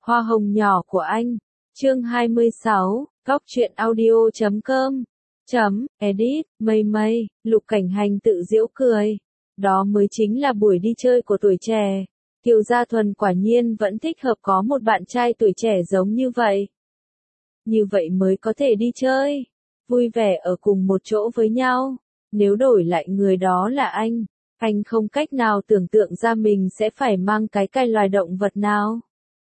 Hoa hồng nhỏ của anh. Chương 26, Cóc truyện audio.com. Edit, mây, Lục Cảnh Hành tự giễu cười. Đó mới chính là buổi đi chơi của tuổi trẻ. Kiều Gia Thuần quả nhiên vẫn thích hợp có một bạn trai tuổi trẻ giống như vậy. Như vậy mới có thể đi chơi, vui vẻ ở cùng một chỗ với nhau. Nếu đổi lại người đó là anh không cách nào tưởng tượng ra mình sẽ phải mang cái loài động vật nào.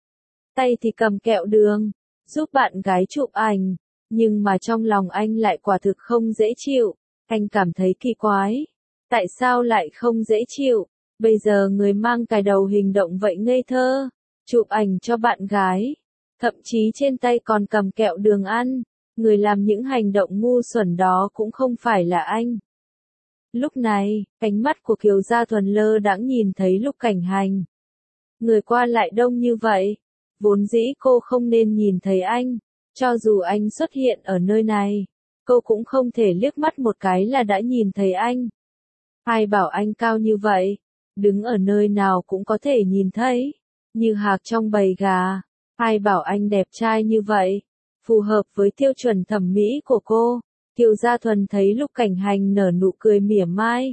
Tay thì cầm kẹo đường, giúp bạn gái chụp ảnh, nhưng mà trong lòng anh lại quả thực không dễ chịu. Anh cảm thấy kỳ quái. Tại sao lại không dễ chịu? Bây giờ người mang cái đầu hình động vậy ngây thơ, chụp ảnh cho bạn gái, thậm chí trên tay còn cầm kẹo đường ăn. Người làm những hành động ngu xuẩn đó cũng không phải là anh. Lúc này, ánh mắt của Kiều Gia Thuần lơ đãng nhìn thấy Lục Cảnh Hành. Người qua lại đông như vậy, vốn dĩ cô không nên nhìn thấy anh. Cho dù anh xuất hiện ở nơi này, cô cũng không thể liếc mắt một cái là đã nhìn thấy anh. Ai bảo anh cao như vậy, đứng ở nơi nào cũng có thể nhìn thấy, như hạc trong bầy gà. Ai bảo anh đẹp trai như vậy, phù hợp với tiêu chuẩn thẩm mỹ của cô. Kiều Gia Thuần thấy Lục Cảnh Hành nở nụ cười mỉa mai.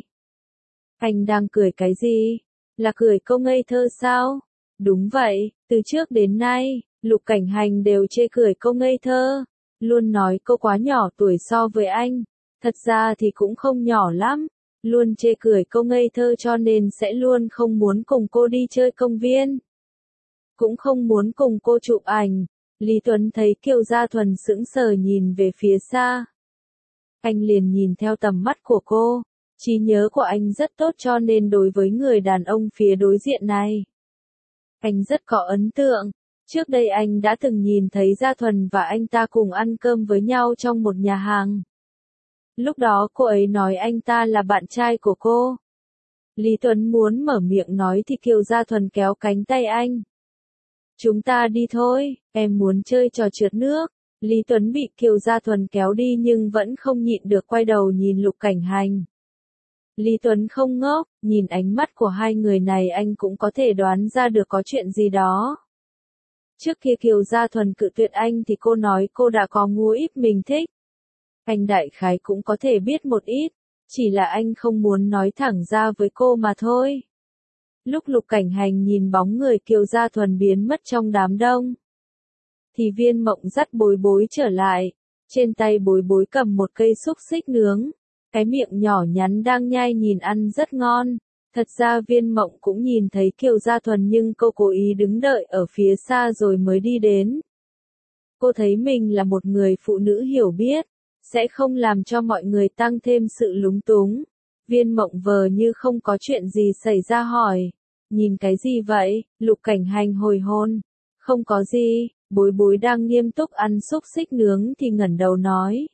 Anh đang cười cái gì? Là cười câu ngây thơ sao? Đúng vậy, từ trước đến nay, Lục Cảnh Hành đều chê cười câu ngây thơ, luôn nói cô quá nhỏ tuổi so với anh. Thật ra thì cũng không nhỏ lắm, luôn chê cười câu ngây thơ cho nên sẽ luôn không muốn cùng cô đi chơi công viên, cũng không muốn cùng cô chụp ảnh. Lý Tuấn thấy Kiều Gia Thuần sững sờ nhìn về phía xa. Anh liền nhìn theo tầm mắt của cô. Trí nhớ của anh rất tốt cho nên đối với người đàn ông phía đối diện này, anh rất có ấn tượng. Trước đây anh đã từng nhìn thấy Gia Thuần và anh ta cùng ăn cơm với nhau trong một nhà hàng. Lúc đó cô ấy nói anh ta là bạn trai của cô. Lý Tuấn muốn mở miệng nói thì Kiều Gia Thuần kéo cánh tay anh. Chúng ta đi thôi, em muốn chơi trò trượt nước. Lý Tuấn bị Kiều Gia Thuần kéo đi nhưng vẫn không nhịn được quay đầu nhìn Lục Cảnh Hành. Lý Tuấn không ngốc, nhìn ánh mắt của hai người này anh cũng có thể đoán ra được có chuyện gì đó. Trước kia Kiều Gia Thuần cự tuyệt anh thì cô nói cô đã có ngũ ít mình thích. Anh đại khái cũng có thể biết một ít, chỉ là anh không muốn nói thẳng ra với cô mà thôi. Lúc Lục Cảnh Hành nhìn bóng người Kiều Gia Thuần biến mất trong đám đông, thì Viên Mộng dắt Bối Bối trở lại. Trên tay Bối Bối cầm một cây xúc xích nướng, cái miệng nhỏ nhắn đang nhai nhìn ăn rất ngon. Thật ra Viên Mộng cũng nhìn thấy Kiều Gia Thuần nhưng cô cố ý đứng đợi ở phía xa rồi mới đi đến. Cô thấy mình là một người phụ nữ hiểu biết, sẽ không làm cho mọi người tăng thêm sự lúng túng. Viên Mộng vờ như không có chuyện gì xảy ra hỏi, nhìn cái gì vậy? Lục Cảnh Hành hồi hôn. Không có gì. Bối Bối đang nghiêm túc ăn xúc xích nướng thì ngẩng đầu nói.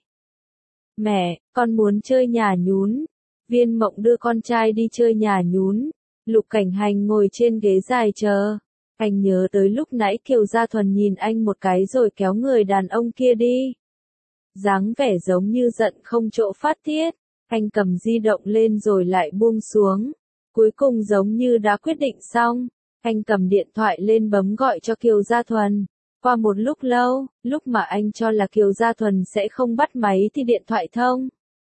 Mẹ, con muốn chơi nhà nhún. Viên Mộng đưa con trai đi chơi nhà nhún. Lục Cảnh Hành ngồi trên ghế dài chờ. Anh nhớ tới lúc nãy Kiều Gia Thuần nhìn anh một cái rồi kéo người đàn ông kia đi. Dáng vẻ giống như giận không chỗ phát tiết. Anh cầm di động lên rồi lại buông xuống. Cuối cùng giống như đã quyết định xong, anh cầm điện thoại lên bấm gọi cho Kiều Gia Thuần. Qua một lúc lâu, lúc mà anh cho là Kiều Gia Thuần sẽ không bắt máy thì điện thoại thông.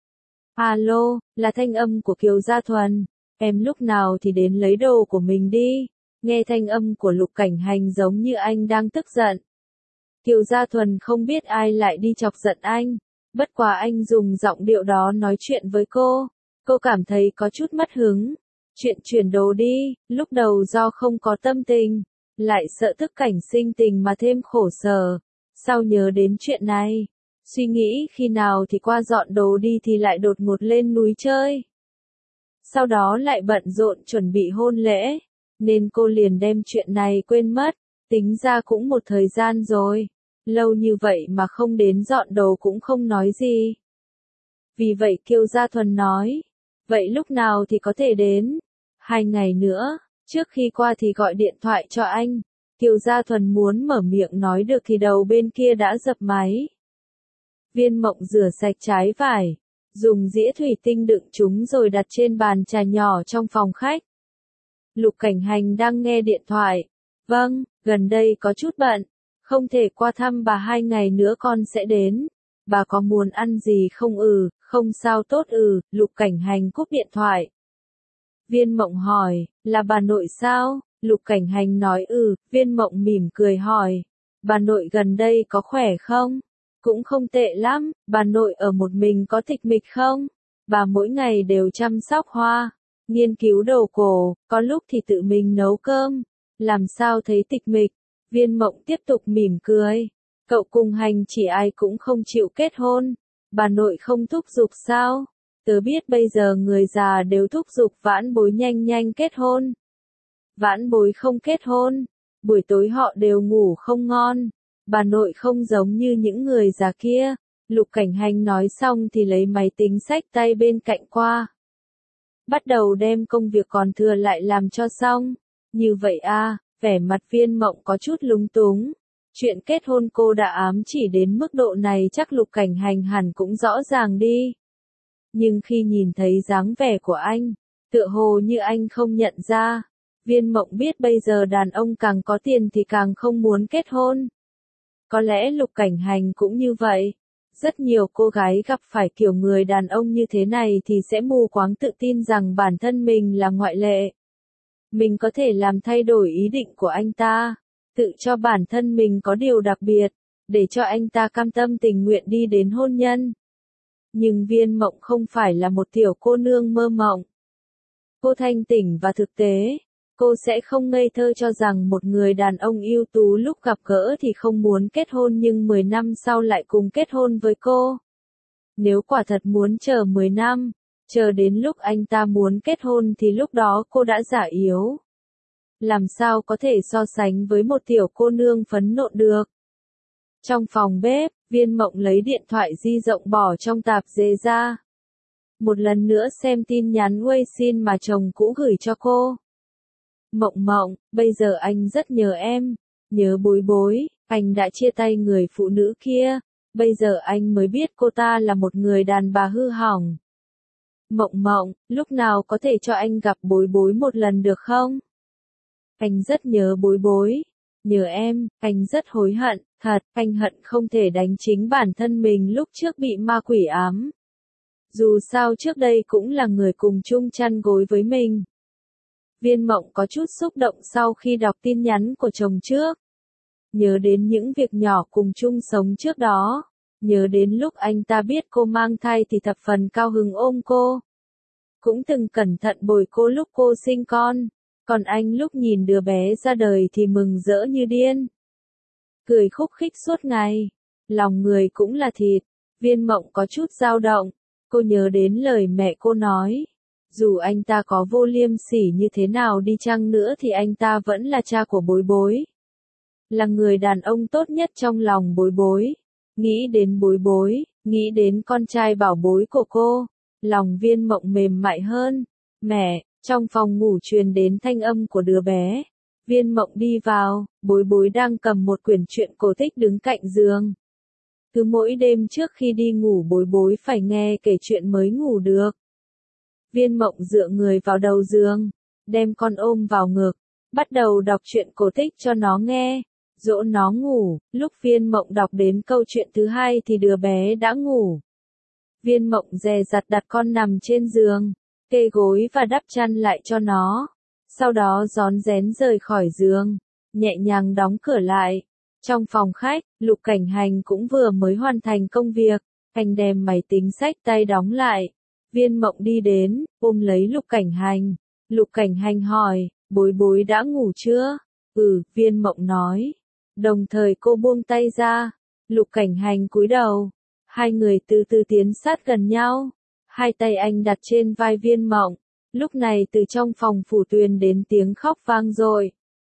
Alo, là thanh âm của Kiều Gia Thuần. Em lúc nào thì đến lấy đồ của mình đi. Nghe thanh âm của Lục Cảnh Hành giống như anh đang tức giận. Kiều Gia Thuần không biết ai lại đi chọc giận anh. Bất quá anh dùng giọng điệu đó nói chuyện với cô. Cô cảm thấy có chút mất hứng. Chuyện chuyển đồ đi, lúc đầu do không có tâm tình, lại sợ thức cảnh sinh tình mà thêm khổ sở. Sau nhớ đến chuyện này, suy nghĩ khi nào thì qua dọn đồ đi thì lại đột ngột lên núi chơi. Sau đó lại bận rộn chuẩn bị hôn lễ, nên cô liền đem chuyện này quên mất. Tính ra cũng một thời gian rồi, lâu như vậy mà không đến dọn đồ cũng không nói gì. Vì vậy Kiều Gia Thuần nói, vậy lúc nào thì có thể đến? 2 ngày nữa, trước khi qua thì gọi điện thoại cho anh. Kiều Gia Thuần muốn mở miệng nói được thì đầu bên kia đã dập máy. Viên Mộng rửa sạch trái vải, dùng dĩa thủy tinh đựng chúng rồi đặt trên bàn trà nhỏ trong phòng khách. Lục Cảnh Hành đang nghe điện thoại. Vâng, gần đây có chút bận, không thể qua thăm bà 2 ngày nữa con sẽ đến. Bà có muốn ăn gì không? Không sao tốt. Lục Cảnh Hành cúp điện thoại. Viên Mộng hỏi, là bà nội sao? Lục Cảnh Hành nói Viên Mộng mỉm cười hỏi, bà nội gần đây có khỏe không? Cũng không tệ lắm. Bà nội ở một mình có tịch mịch không? Bà mỗi ngày đều chăm sóc hoa, nghiên cứu đồ cổ, có lúc thì tự mình nấu cơm. Làm sao thấy tịch mịch? Viên Mộng tiếp tục mỉm cười. Cậu cùng Hành chỉ ai cũng không chịu kết hôn. Bà nội không thúc giục sao? Tớ biết bây giờ người già đều thúc giục vãn bối nhanh nhanh kết hôn. Vãn bối không kết hôn, buổi tối họ đều ngủ không ngon. Bà nội không giống như những người già kia. Lục Cảnh Hành nói xong thì lấy máy tính xách tay bên cạnh qua. Bắt đầu đem công việc còn thừa lại làm cho xong. Như vậy vẻ mặt Viên Mộng có chút lúng túng. Chuyện kết hôn cô đã ám chỉ đến mức độ này chắc Lục Cảnh Hành hẳn cũng rõ ràng đi. Nhưng khi nhìn thấy dáng vẻ của anh, tựa hồ như anh không nhận ra. Viên Mộng biết bây giờ đàn ông càng có tiền thì càng không muốn kết hôn. Có lẽ Lục Cảnh Hành cũng như vậy. Rất nhiều cô gái gặp phải kiểu người đàn ông như thế này thì sẽ mù quáng tự tin rằng bản thân mình là ngoại lệ. Mình có thể làm thay đổi ý định của anh ta, tự cho bản thân mình có điều đặc biệt, để cho anh ta cam tâm tình nguyện đi đến hôn nhân. Nhưng Viên Mộng không phải là một tiểu cô nương mơ mộng. Cô thanh tỉnh và thực tế. Cô sẽ không ngây thơ cho rằng một người đàn ông ưu tú lúc gặp gỡ thì không muốn kết hôn nhưng 10 năm sau lại cùng kết hôn với cô. Nếu quả thật muốn chờ 10 năm, chờ đến lúc anh ta muốn kết hôn thì lúc đó cô đã già yếu. Làm sao có thể so sánh với một tiểu cô nương phấn nộ được. Trong phòng bếp, Viên Mộng lấy điện thoại di động bỏ trong tạp dề ra. Một lần nữa xem tin nhắn Weixin mà chồng cũ gửi cho cô. Mộng, bây giờ anh rất nhớ em, nhớ bối bối, anh đã chia tay người phụ nữ kia, bây giờ anh mới biết cô ta là một người đàn bà hư hỏng. Mộng, lúc nào có thể cho anh gặp bối bối một lần được không? Anh rất nhớ bối bối, nhớ em, anh rất hối hận, thật, anh hận không thể đánh chính bản thân mình lúc trước bị ma quỷ ám. Dù sao trước đây cũng là người cùng chung chăn gối với mình. Viên Mộng có chút xúc động sau khi đọc tin nhắn của chồng trước. Nhớ đến những việc nhỏ cùng chung sống trước đó. Nhớ đến lúc anh ta biết cô mang thai thì thập phần cao hứng ôm cô. Cũng từng cẩn thận bồi cô lúc cô sinh con. Còn anh lúc nhìn đứa bé ra đời thì mừng rỡ như điên. Cười khúc khích suốt ngày. Lòng người cũng là thịt. Viên Mộng có chút dao động. Cô nhớ đến lời mẹ cô nói. Dù anh ta có vô liêm sỉ như thế nào đi chăng nữa thì anh ta vẫn là cha của bối bối. Là người đàn ông tốt nhất trong lòng bối bối. Nghĩ đến bối bối, nghĩ đến con trai bảo bối của cô. Lòng Viên Mộng mềm mại hơn. Mẹ, trong phòng ngủ truyền đến thanh âm của đứa bé. Viên Mộng đi vào, bối bối đang cầm một quyển truyện cổ tích đứng cạnh giường. Cứ mỗi đêm trước khi đi ngủ bối bối phải nghe kể chuyện mới ngủ được. Viên Mộng dựa người vào đầu giường, đem con ôm vào ngực, bắt đầu đọc truyện cổ tích cho nó nghe, dỗ nó ngủ. Lúc Viên Mộng đọc đến câu chuyện thứ 2 thì đứa bé đã ngủ. Viên Mộng dè dặt đặt con nằm trên giường, kê gối và đắp chăn lại cho nó. Sau đó rón rén rời khỏi giường, nhẹ nhàng đóng cửa lại. Trong phòng khách, Lục Cảnh Hành cũng vừa mới hoàn thành công việc, anh đem máy tính xách tay đóng lại. Viên Mộng đi đến, ôm lấy Lục Cảnh Hành. Lục Cảnh Hành hỏi, bối bối đã ngủ chưa? Viên Mộng nói. Đồng thời cô buông tay ra. Lục Cảnh Hành cúi đầu. Hai người từ từ tiến sát gần nhau. Hai tay anh đặt trên vai Viên Mộng. Lúc này từ trong phòng phủ tuyền đến tiếng khóc vang dội.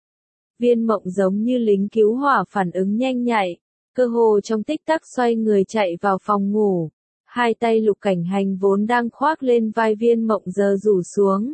Viên Mộng giống như lính cứu hỏa phản ứng nhanh nhạy. Cơ hồ trong tích tắc xoay người chạy vào phòng ngủ. Hai tay Lục Cảnh Hành vốn đang khoác lên vai Viên Mộng giờ rủ xuống.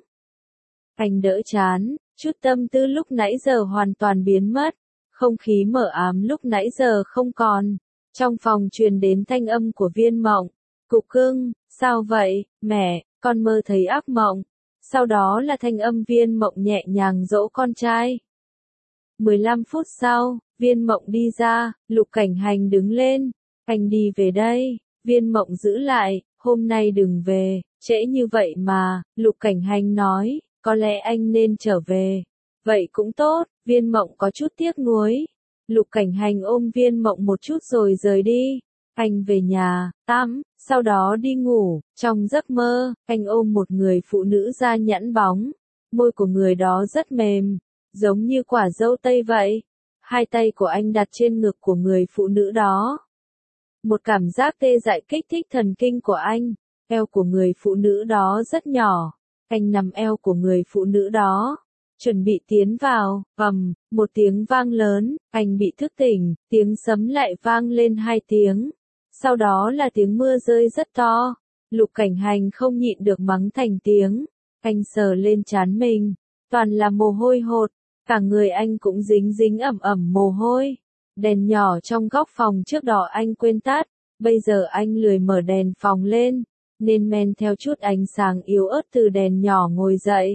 Anh đỡ chán, chút tâm tư lúc nãy giờ hoàn toàn biến mất. Không khí mờ ám lúc nãy giờ không còn. Trong phòng truyền đến thanh âm của Viên Mộng. Cục cưng, sao vậy, mẹ, con mơ thấy ác mộng. Sau đó là thanh âm Viên Mộng nhẹ nhàng dỗ con trai. 15 phút sau, Viên Mộng đi ra, Lục Cảnh Hành đứng lên. Anh đi về đây. Viên Mộng giữ lại, hôm nay đừng về, trễ như vậy mà, Lục Cảnh Hành nói, có lẽ anh nên trở về. Vậy cũng tốt, Viên Mộng có chút tiếc nuối. Lục Cảnh Hành ôm Viên Mộng một chút rồi rời đi. Anh về nhà, tắm, sau đó đi ngủ. Trong giấc mơ, anh ôm một người phụ nữ da nhẵn bóng. Môi của người đó rất mềm, giống như quả dâu tây vậy. Hai tay của anh đặt trên ngực của người phụ nữ đó. Một cảm giác tê dại kích thích thần kinh của anh. Eo của người phụ nữ đó rất nhỏ. Anh nằm eo của người phụ nữ đó. Chuẩn bị tiến vào, một tiếng vang lớn, anh bị thức tỉnh, tiếng sấm lại vang lên 2 tiếng. Sau đó là tiếng mưa rơi rất to. Lục Cảnh Hành không nhịn được mắng thành tiếng. Anh sờ lên trán mình, toàn là mồ hôi hột, cả người anh cũng dính dính ẩm ẩm mồ hôi. Đèn nhỏ trong góc phòng trước đó anh quên tắt, bây giờ anh lười mở đèn phòng lên, nên men theo chút ánh sáng yếu ớt từ đèn nhỏ ngồi dậy.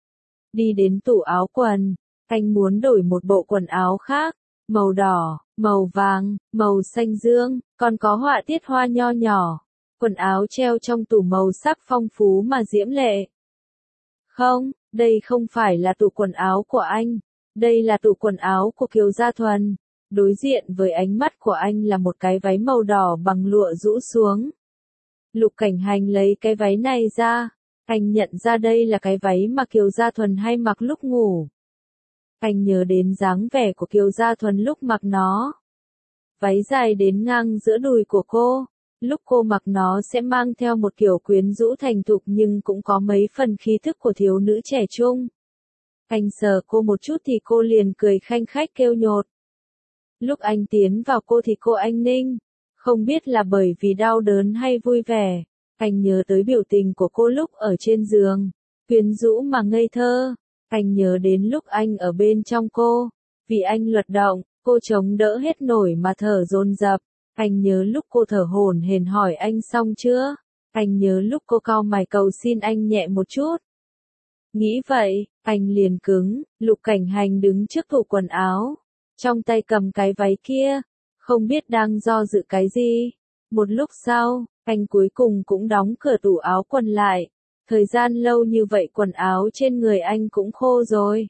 Đi đến tủ áo quần, anh muốn đổi một bộ quần áo khác, màu đỏ, màu vàng, màu xanh dương, còn có họa tiết hoa nho nhỏ. Quần áo treo trong tủ màu sắc phong phú mà diễm lệ. Không, đây không phải là tủ quần áo của anh, đây là tủ quần áo của Kiều Gia Thuần. Đối diện với ánh mắt của anh là một cái váy màu đỏ bằng lụa rũ xuống. Lục Cảnh Hành lấy cái váy này ra, anh nhận ra đây là cái váy mà Kiều Gia Thuần hay mặc lúc ngủ. Anh nhớ đến dáng vẻ của Kiều Gia Thuần lúc mặc nó. Váy dài đến ngang giữa đùi của cô, lúc cô mặc nó sẽ mang theo một kiểu quyến rũ thành thục nhưng cũng có mấy phần khí thức của thiếu nữ trẻ trung. Anh sờ cô một chút thì cô liền cười khanh khách kêu nhột. Lúc anh tiến vào cô thì cô anh ninh, không biết là bởi vì đau đớn hay vui vẻ. Anh nhớ tới biểu tình của cô lúc ở trên giường, quyến rũ mà ngây thơ. Anh nhớ đến lúc anh ở bên trong cô, vì anh luật động, cô chống đỡ hết nổi mà thở dồn dập. Anh nhớ lúc cô thở hổn hển hỏi anh xong chưa. Anh nhớ lúc cô cau mày cầu xin anh nhẹ một chút. Nghĩ vậy, anh liền cứng. Lục Cảnh Hành đứng trước tủ quần áo, trong tay cầm cái váy kia, không biết đang do dự cái gì. Một lúc sau, anh cuối cùng cũng đóng cửa tủ áo quần lại. Thời gian lâu như vậy quần áo trên người anh cũng khô rồi.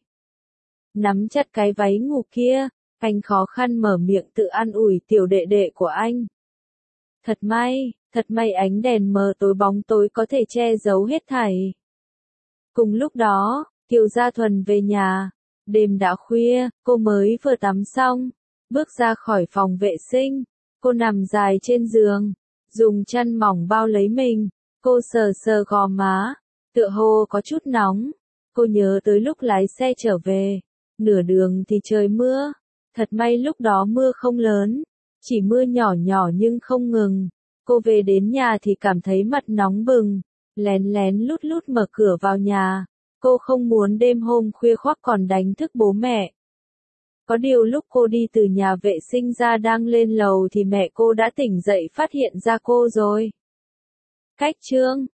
Nắm chặt cái váy ngủ kia, anh khó khăn mở miệng tự an ủi tiểu đệ đệ của anh. Thật may ánh đèn mờ tối bóng tối có thể che giấu hết thảy. Cùng lúc đó, Kiều Gia Thuần về nhà. Đêm đã khuya, cô mới vừa tắm xong, bước ra khỏi phòng vệ sinh. Cô nằm dài trên giường, dùng chăn mỏng bao lấy mình. Cô sờ sờ gò má, tựa hồ có chút nóng. Cô nhớ tới lúc lái xe trở về, nửa đường thì trời mưa. Thật may lúc đó mưa không lớn, chỉ mưa nhỏ nhỏ nhưng không ngừng. Cô về đến nhà thì cảm thấy mặt nóng bừng, lén lén lút lút mở cửa vào nhà. Cô không muốn đêm hôm khuya khoắt còn đánh thức bố mẹ. Có điều lúc cô đi từ nhà vệ sinh ra đang lên lầu thì mẹ cô đã tỉnh dậy phát hiện ra cô rồi. Cách chương